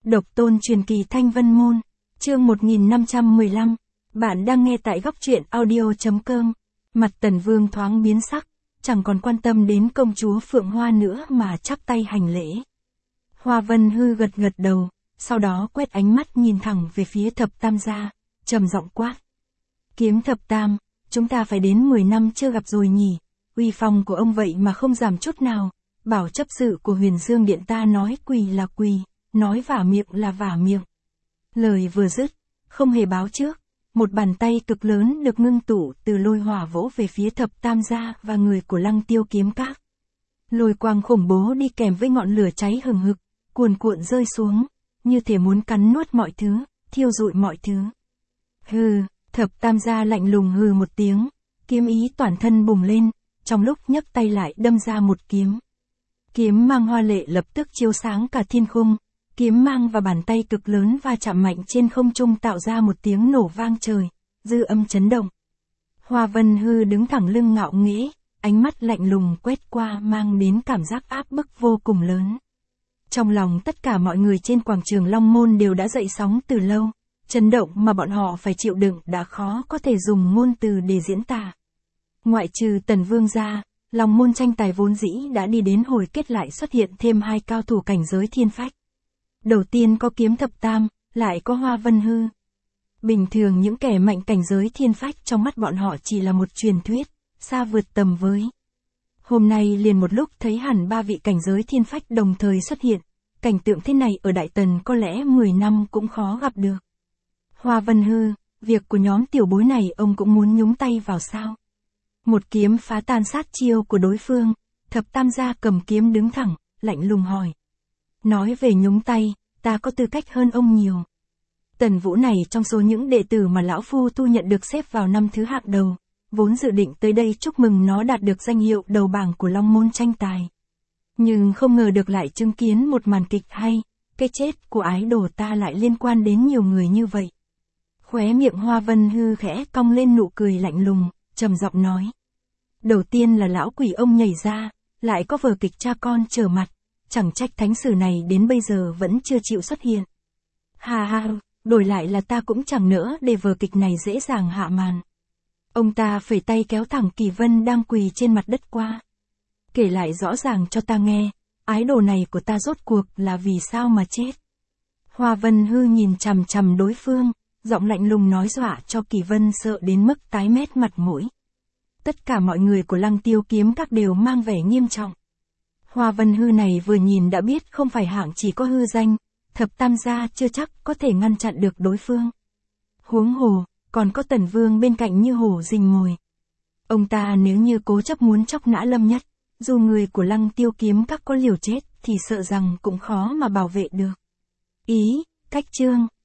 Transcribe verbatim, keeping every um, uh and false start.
Độc tôn truyền kỳ Thanh Vân Môn, chương một nghìn năm trăm mười lăm, bạn đang nghe tại góc truyện audio.com. Mặt Tần Vương thoáng biến sắc, chẳng còn quan tâm đến công chúa Phượng Hoa nữa mà chắp tay hành lễ. Hoa Vân Hư gật gật đầu, sau đó quét ánh mắt nhìn thẳng về phía Thập Tam gia, trầm giọng quát. Kiếm Thập Tam, chúng ta phải đến mười năm chưa gặp rồi nhỉ, uy phong của ông vậy mà không giảm chút nào, bảo chấp sự của Huyền Dương Điện ta nói quỳ là quỳ, nói vả miệng là vả miệng. Lời vừa dứt, không hề báo trước, một bàn tay cực lớn được ngưng tụ từ lôi hỏa vỗ về phía Thập Tam gia và người của Lăng Tiêu Kiếm Các. Lôi quang khủng bố đi kèm với ngọn lửa cháy hừng hực, cuồn cuộn rơi xuống, như thể muốn cắn nuốt mọi thứ, thiêu rụi mọi thứ. Hừ, Thập Tam gia lạnh lùng hừ một tiếng, kiếm ý toàn thân bùng lên, trong lúc nhấc tay lại đâm ra một kiếm. Kiếm mang hoa lệ lập tức chiếu sáng cả thiên khung, kiếm mang và bàn tay cực lớn va chạm mạnh trên không trung tạo ra một tiếng nổ vang trời, dư âm chấn động. Hoa Vân Hư đứng thẳng lưng ngạo nghễ, ánh mắt lạnh lùng quét qua mang đến cảm giác áp bức vô cùng lớn. Trong lòng tất cả mọi người trên quảng trường Long Môn đều đã dậy sóng từ lâu, chấn động mà bọn họ phải chịu đựng đã khó có thể dùng ngôn từ để diễn tả. Ngoại trừ Tần Vương ra, Long Môn tranh tài vốn dĩ đã đi đến hồi kết lại xuất hiện thêm hai cao thủ cảnh giới thiên phách. Đầu tiên có Kiếm Thập Tam, lại có Hoa Vân Hư. Bình thường những kẻ mạnh cảnh giới thiên phách trong mắt bọn họ chỉ là một truyền thuyết, xa vượt tầm với. Hôm nay liền một lúc thấy hẳn ba vị cảnh giới thiên phách đồng thời xuất hiện, cảnh tượng thế này ở Đại Tần có lẽ mười năm cũng khó gặp được. Hoa Vân Hư, việc của nhóm tiểu bối này ông cũng muốn nhúng tay vào sao? Một kiếm phá tan sát chiêu của đối phương, Thập Tam gia cầm kiếm đứng thẳng, lạnh lùng hỏi. Nói về nhúng tay, ta có tư cách hơn ông nhiều. Tần Vũ này trong số những đệ tử mà lão phu thu nhận được xếp vào năm thứ hạng đầu, vốn dự định tới đây chúc mừng nó đạt được danh hiệu đầu bảng của Long Môn tranh tài. Nhưng không ngờ được lại chứng kiến một màn kịch hay, cái chết của ái đồ ta lại liên quan đến nhiều người như vậy. Khóe miệng Hoa Vân Hư khẽ cong lên nụ cười lạnh lùng, trầm giọng nói. Đầu tiên là lão quỷ ông nhảy ra, lại có vở kịch cha con trở mặt, chẳng trách thánh sử này đến bây giờ vẫn chưa chịu xuất hiện. Hà hà, đổi lại là ta cũng chẳng nỡ để vở kịch này dễ dàng hạ màn. Ông ta phẩy tay kéo thẳng Kỳ Vân đang quỳ trên mặt đất qua. Kể lại rõ ràng cho ta nghe, ái đồ này của ta rốt cuộc là vì sao mà chết. Hoa Vân Hư nhìn chằm chằm đối phương, giọng lạnh lùng nói dọa cho Kỳ Vân sợ đến mức tái mét mặt mũi. Tất cả mọi người của Lăng Tiêu Kiếm Các đều mang vẻ nghiêm trọng. Hoa Vân Hư này vừa nhìn đã biết không phải hạng chỉ có hư danh, Thập Tam gia chưa chắc có thể ngăn chặn được đối phương. Huống hồ, còn có Tần Vương bên cạnh như hổ rình mồi. Ông ta nếu như cố chấp muốn chọc nã Lâm Nhất, dù người của Lăng Tiêu Kiếm Các có liều chết thì sợ rằng cũng khó mà bảo vệ được. Ý, cách chương.